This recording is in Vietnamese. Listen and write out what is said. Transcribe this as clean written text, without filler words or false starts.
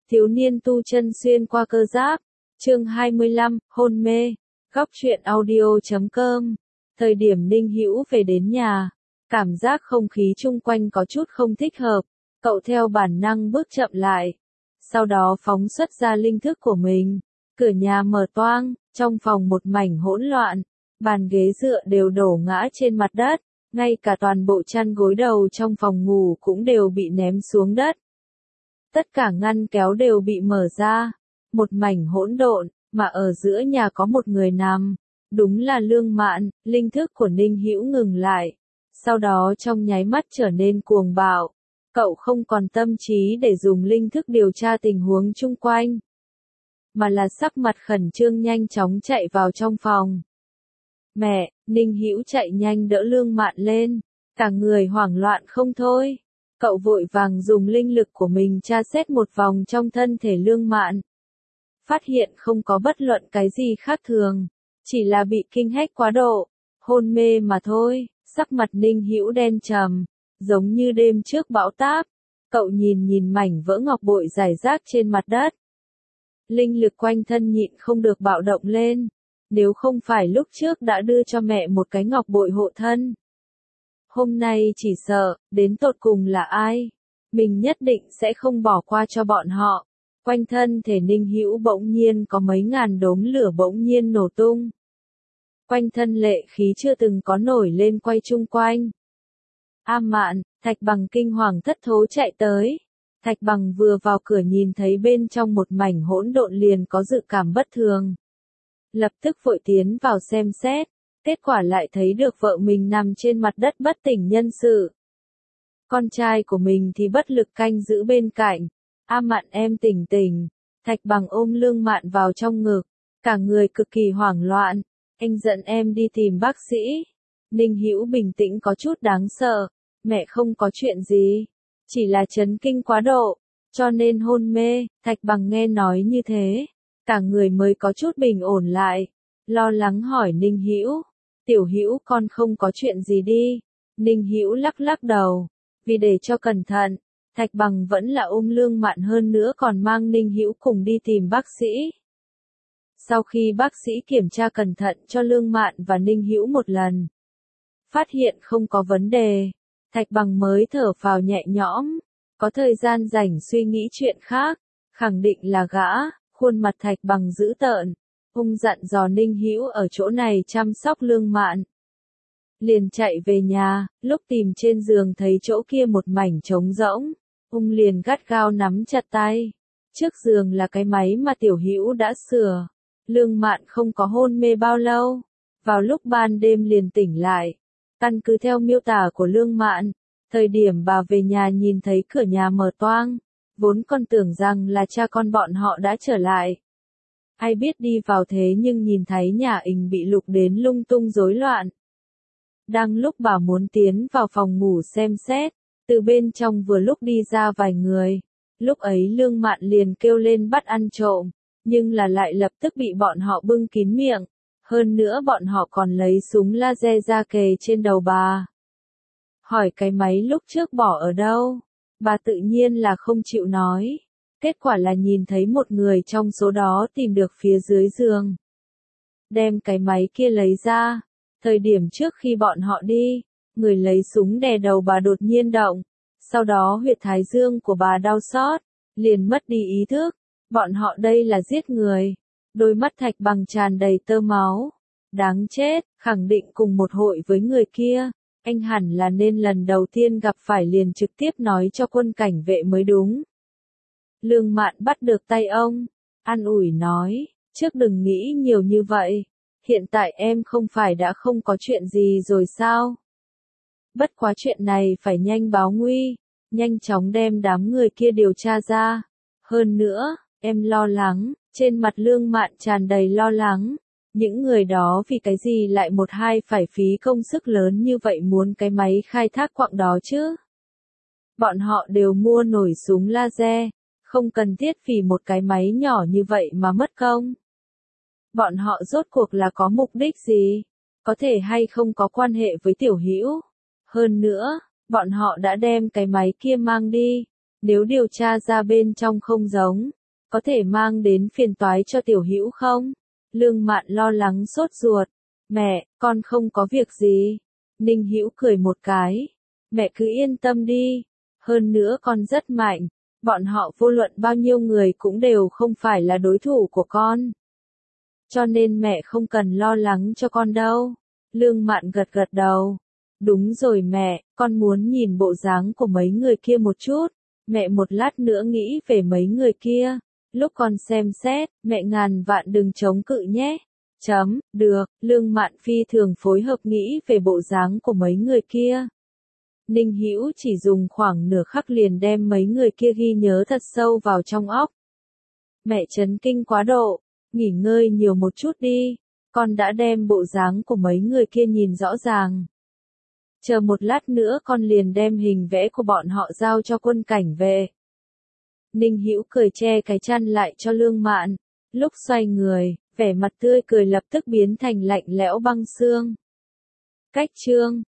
Thiếu niên tu chân xuyên qua cơ giáp. Chương 25, hôn mê. Góc truyện audio.com. Thời điểm Ninh Hữu về đến nhà, cảm giác không khí chung quanh có chút không thích hợp, cậu theo bản năng bước chậm lại. Sau đó phóng xuất ra linh thức của mình. Cửa nhà mở toang, trong phòng một mảnh hỗn loạn, bàn ghế dựa đều đổ ngã trên mặt đất, ngay cả toàn bộ chăn gối đầu trong phòng ngủ cũng đều bị ném xuống đất. Tất cả ngăn kéo đều bị mở ra, một mảnh hỗn độn, mà ở giữa nhà có một người nằm, đúng là Lương Mạn. Linh thức của Ninh Hữu ngừng lại, sau đó trong nháy mắt trở nên cuồng bạo. Cậu không còn tâm trí để dùng linh thức điều tra tình huống chung quanh, mà là sắc mặt khẩn trương nhanh chóng chạy vào trong phòng. Mẹ! Ninh Hữu chạy nhanh đỡ Lương Mạn lên, cả người hoảng loạn không thôi. Cậu vội vàng dùng linh lực của mình tra xét một vòng trong thân thể Lương Mạn. Phát hiện không có bất luận cái gì khác thường, chỉ là bị kinh hách quá độ, hôn mê mà thôi. Sắc mặt Ninh Hữu đen trầm, giống như đêm trước bão táp. Cậu nhìn mảnh vỡ ngọc bội rải rác trên mặt đất. Linh lực quanh thân nhịn không được bạo động lên. Nếu không phải lúc trước đã đưa cho mẹ một cái ngọc bội hộ thân, hôm nay chỉ sợ, đến tột cùng là ai, mình nhất định sẽ không bỏ qua cho bọn họ. Quanh thân thể Ninh Hữu bỗng nhiên có mấy ngàn đốm lửa bỗng nhiên nổ tung. Quanh thân lệ khí chưa từng có nổi lên quay chung quanh. A Mạn! Thạch Bằng kinh hoàng thất thố chạy tới. Thạch Bằng vừa vào cửa nhìn thấy bên trong một mảnh hỗn độn liền có dự cảm bất thường. Lập tức vội tiến vào xem xét, kết quả lại thấy được vợ mình nằm trên mặt đất bất tỉnh nhân sự. Con trai của mình thì bất lực canh giữ bên cạnh. A Mạn em tỉnh tỉnh. Thạch Bằng ôm Lương Mạn vào trong ngực, cả người cực kỳ hoảng loạn. Anh dẫn em đi tìm bác sĩ. Ninh Hữu bình tĩnh có chút đáng sợ. Mẹ không có chuyện gì, chỉ là chấn kinh quá độ, cho nên hôn mê. Thạch Bằng nghe nói như thế, cả người mới có chút bình ổn lại, lo lắng hỏi Ninh Hữu, tiểu Hữu con không có chuyện gì đi. Ninh Hữu lắc lắc đầu, vì để cho cẩn thận, Thạch Bằng vẫn là ôm Lương Mạn hơn nữa còn mang Ninh Hữu cùng đi tìm bác sĩ. Sau khi bác sĩ kiểm tra cẩn thận cho Lương Mạn và Ninh Hữu một lần, phát hiện không có vấn đề, Thạch Bằng mới thở phào nhẹ nhõm, có thời gian rảnh suy nghĩ chuyện khác, khẳng định là gã. Khuôn mặt Thạch Bằng dữ tợn, hung dặn dò Ninh Hữu ở chỗ này chăm sóc Lương Mạn. Liền chạy về nhà, lúc tìm trên giường thấy chỗ kia một mảnh trống rỗng, liền gắt gao nắm chặt tay. Trước giường là cái máy mà tiểu Hữu đã sửa. Lương Mạn không có hôn mê bao lâu, vào lúc ban đêm liền tỉnh lại. Căn cứ theo miêu tả của Lương Mạn, thời điểm bà về nhà nhìn thấy cửa nhà mở toang, vốn còn tưởng rằng là cha con bọn họ đã trở lại. Ai biết đi vào thế nhưng nhìn thấy nhà ình bị lục đến lung tung rối loạn. Đang lúc bà muốn tiến vào phòng ngủ xem xét, từ bên trong vừa lúc đi ra vài người. Lúc ấy Lương Mạn liền kêu lên bắt ăn trộm, nhưng là lại lập tức bị bọn họ bưng kín miệng. Hơn nữa bọn họ còn lấy súng laser ra kề trên đầu bà. Hỏi cái máy lúc trước bỏ ở đâu? Bà tự nhiên là không chịu nói. Kết quả là nhìn thấy một người trong số đó tìm được phía dưới giường. Đem cái máy kia lấy ra. Thời điểm trước khi bọn họ đi, người lấy súng đè đầu bà đột nhiên động. Sau đó huyệt thái dương của bà đau xót, liền mất đi ý thức. Bọn họ đây là giết người. Đôi mắt Thạch Bằng tràn đầy tơ máu. Đáng chết, khẳng định cùng một hội với người kia. Anh hẳn là nên lần đầu tiên gặp phải liền trực tiếp nói cho quân cảnh vệ mới đúng. Lương Mạn bắt được tay ông, an ủi nói, trước đừng nghĩ nhiều như vậy. Hiện tại em không phải đã không có chuyện gì rồi sao? Bất quá chuyện này phải nhanh báo nguy, nhanh chóng đem đám người kia điều tra ra. Hơn nữa, em lo lắng. Trên mặt Lương Mạn tràn đầy lo lắng. Những người đó vì cái gì lại một hai phải phí công sức lớn như vậy muốn cái máy khai thác quặng đó chứ? Bọn họ đều mua nổi súng laser, không cần thiết vì một cái máy nhỏ như vậy mà mất công. Bọn họ rốt cuộc là có mục đích gì? Có thể hay không có quan hệ với tiểu Hữu? Hơn nữa, bọn họ đã đem cái máy kia mang đi. Nếu điều tra ra bên trong không giống, có thể mang đến phiền toái cho Tiểu Hữu không? Lương Mạn lo lắng sốt ruột. Mẹ, con không có việc gì. Ninh Hữu cười một cái. Mẹ cứ yên tâm đi. Hơn nữa con rất mạnh. Bọn họ vô luận bao nhiêu người cũng đều không phải là đối thủ của con. Cho nên mẹ không cần lo lắng cho con đâu. Lương Mạn gật gật đầu. Đúng rồi mẹ, con muốn nhìn bộ dáng của mấy người kia một chút. Mẹ một lát nữa nghĩ về mấy người kia. Lúc con xem xét, mẹ ngàn vạn đừng chống cự nhé. Được, Lương Mạn phi thường phối hợp nghĩ về bộ dáng của mấy người kia. Ninh Hữu chỉ dùng khoảng nửa khắc liền đem mấy người kia ghi nhớ thật sâu vào trong óc. Mẹ chấn kinh quá độ, nghỉ ngơi nhiều một chút đi, con đã đem bộ dáng của mấy người kia nhìn rõ ràng. Chờ một lát nữa con liền đem hình vẽ của bọn họ giao cho quân cảnh về. Ninh Hữu cười che cái chăn lại cho Lương Mạn, lúc xoay người, vẻ mặt tươi cười lập tức biến thành lạnh lẽo băng xương. Cách chương